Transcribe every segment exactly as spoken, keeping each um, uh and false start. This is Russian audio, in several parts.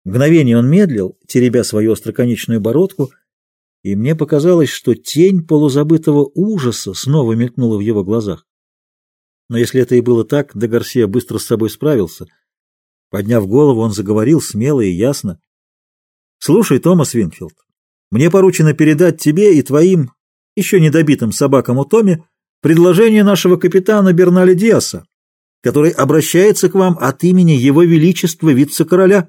Мгновение он медлил, теребя свою остроконечную бородку, и мне показалось, что тень полузабытого ужаса снова мелькнула в его глазах. Но если это и было так, де Гарсия быстро с собой справился. Подняв голову, он заговорил смело и ясно. «Слушай, Томас Винкфилд, мне поручено передать тебе и твоим, еще недобитым собакам у Томи, предложение нашего капитана Берналя Диаса, который обращается к вам от имени Его Величества вице-короля».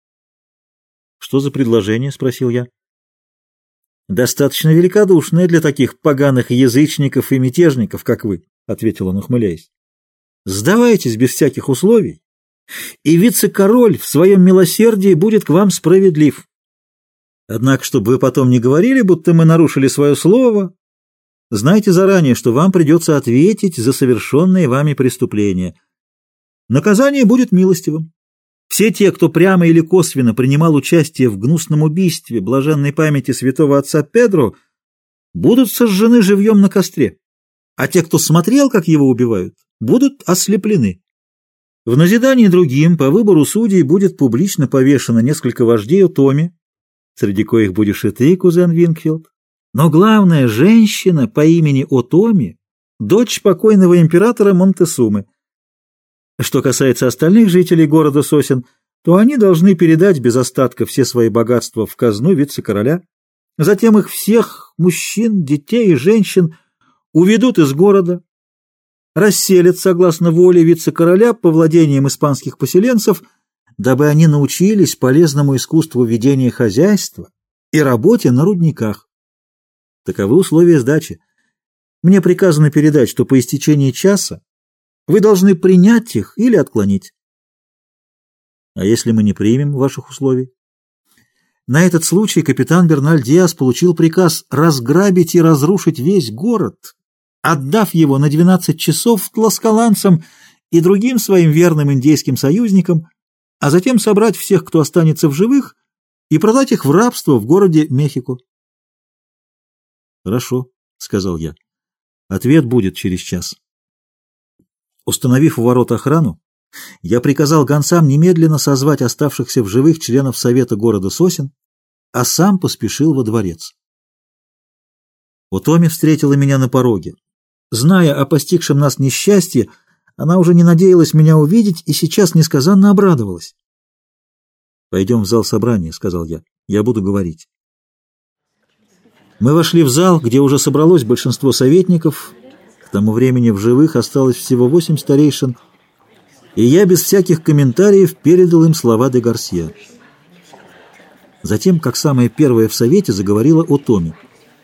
«Что за предложение?» — спросил я. «Достаточно великодушное для таких поганых язычников и мятежников, как вы», — ответил он, ухмыляясь. «Сдавайтесь без всяких условий, и вице-король в своем милосердии будет к вам справедлив. Однако, чтобы вы потом не говорили, будто мы нарушили свое слово, знайте заранее, что вам придется ответить за совершенные вами преступления. Наказание будет милостивым. Все те, кто прямо или косвенно принимал участие в гнусном убийстве блаженной памяти святого отца Педро, будут сожжены живьем на костре, а те, кто смотрел, как его убивают, будут ослеплены. В назидание другим по выбору судей будет публично повешено несколько вождей Отоми, среди коих будешь и ты, кузен Винкфилд. Но главная женщина по имени Отоми, дочь покойного императора Монтесумы. Что касается остальных жителей города Сосен, то они должны передать без остатка все свои богатства в казну вице-короля. Затем их всех, мужчин, детей и женщин, уведут из города, расселят согласно воле вице-короля по владениям испанских поселенцев, дабы они научились полезному искусству ведения хозяйства и работе на рудниках. Таковы условия сдачи. Мне приказано передать, что по истечении часа вы должны принять их или отклонить. А если мы не примем ваших условий? На этот случай капитан Берналь Диас получил приказ разграбить и разрушить весь город, отдав его на двенадцать часов тласкаланцам и другим своим верным индейским союзникам, а затем собрать всех, кто останется в живых, и продать их в рабство в городе Мехико. «Хорошо», — сказал я. «Ответ будет через час». Установив у ворот охрану, я приказал гонцам немедленно созвать оставшихся в живых членов совета города Сосен, а сам поспешил во дворец. Отоми встретила меня на пороге. Зная о постигшем нас несчастье, она уже не надеялась меня увидеть и сейчас несказанно обрадовалась. «Пойдем в зал собрания», — сказал я. «Я буду говорить». Мы вошли в зал, где уже собралось большинство советников. К тому времени в живых осталось всего восемь старейшин, и я без всяких комментариев передал им слова де Гарсия. Затем, как самое первое в совете, заговорила Отоми.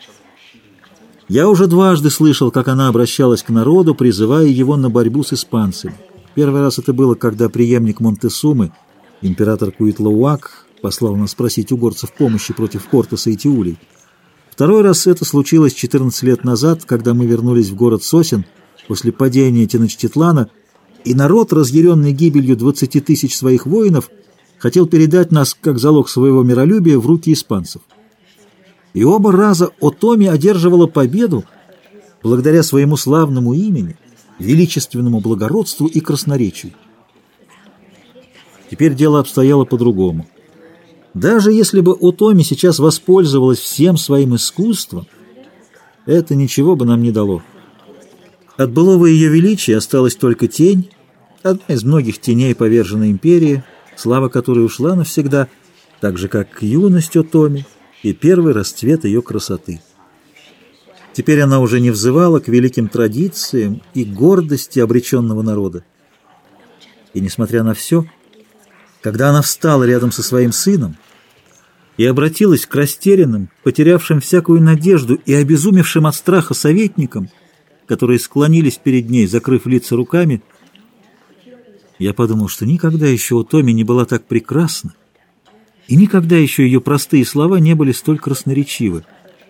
Я уже дважды слышал, как она обращалась к народу, призывая его на борьбу с испанцами. Первый раз это было, когда преемник Монтесумы, император Куитлауак, послал нас просить у горцев помощи против Кортеса и Тиулей. Второй раз это случилось четырнадцать лет назад, когда мы вернулись в город Сосен после падения Теночтитлана, и народ, разъяренный гибелью двадцати тысяч своих воинов, хотел передать нас, как залог своего миролюбия, в руки испанцев. И оба раза Отоми одерживала победу благодаря своему славному имени, величественному благородству и красноречию. Теперь дело обстояло по-другому. Даже если бы Отоми сейчас воспользовалась всем своим искусством, это ничего бы нам не дало. От былого ее величия осталась только тень, одна из многих теней поверженной империи, слава которой ушла навсегда, так же, как юность Отоми и первый расцвет ее красоты. Теперь она уже не взывала к великим традициям и гордости обреченного народа. И, несмотря на все, когда она встала рядом со своим сыном и обратилась к растерянным, потерявшим всякую надежду и обезумевшим от страха советникам, которые склонились перед ней, закрыв лица руками, я подумал, что никогда еще Отоми не была так прекрасна, и никогда еще ее простые слова не были столь красноречивы.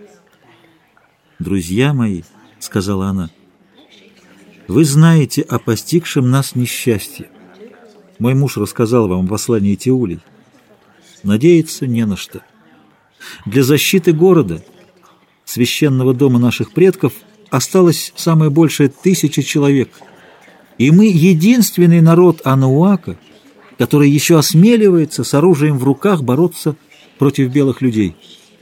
«Друзья мои», — сказала она, — «вы знаете о постигшем нас несчастье. Мой муж рассказал вам о послании Тиулей. Надеяться не на что. Для защиты города, священного дома наших предков, осталось самое большее тысяча человек, и мы единственный народ Анауака, который еще осмеливается с оружием в руках бороться против белых людей.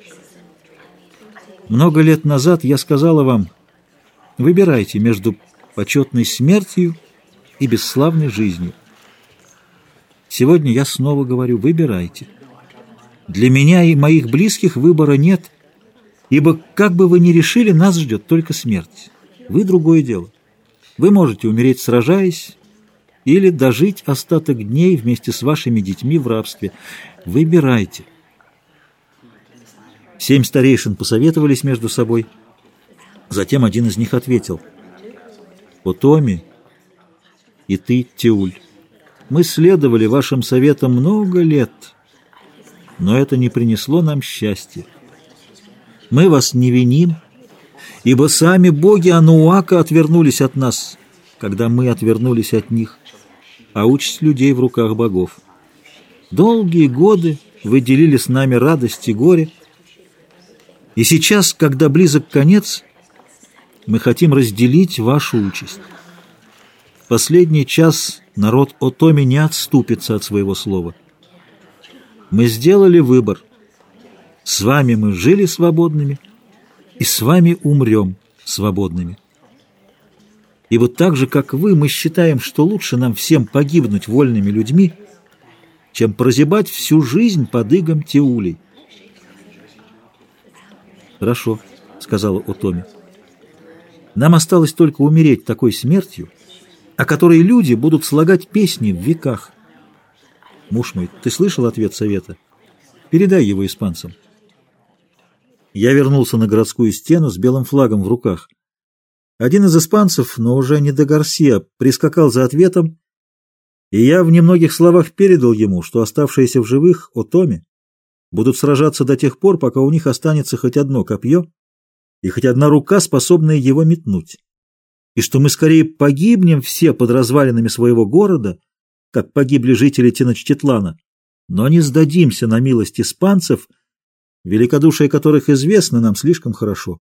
Много лет назад я сказала вам: выбирайте между почетной смертью и бесславной жизнью. Сегодня я снова говорю: выбирайте. Для меня и моих близких выбора нет, ибо, как бы вы ни решили, нас ждет только смерть. Вы — другое дело. Вы можете умереть, сражаясь, или дожить остаток дней вместе с вашими детьми в рабстве. Выбирайте. Семь старейшин посоветовались между собой. Затем один из них ответил: «О Томи и ты, Теуль, мы следовали вашим советам много лет, но это не принесло нам счастья. Мы вас не виним, ибо сами боги Ануака отвернулись от нас, когда мы отвернулись от них, а участь людей в руках богов. Долгие годы вы делили с нами радость и горе, и сейчас, когда близок конец, мы хотим разделить вашу участь. В последний час народ Отоми не отступится от своего слова. Мы сделали выбор. С вами мы жили свободными, и с вами умрем свободными. И вот так же, как вы, мы считаем, что лучше нам всем погибнуть вольными людьми, чем прозябать всю жизнь под игом Теулей». «Хорошо», — сказала Отоми. «Нам осталось только умереть такой смертью, о которой люди будут слагать песни в веках. Муж мой, ты слышал ответ совета? Передай его испанцам». Я вернулся на городскую стену с белым флагом в руках. Один из испанцев, но уже не де Гарсия, прискакал за ответом, и я в немногих словах передал ему, что оставшиеся в живых Отоми будут сражаться до тех пор, пока у них останется хоть одно копье и хоть одна рука, способная его метнуть, и что мы скорее погибнем все под развалинами своего города, как погибли жители Теночтитлана, но не сдадимся на милость испанцев, великодушие которых известно нам слишком хорошо.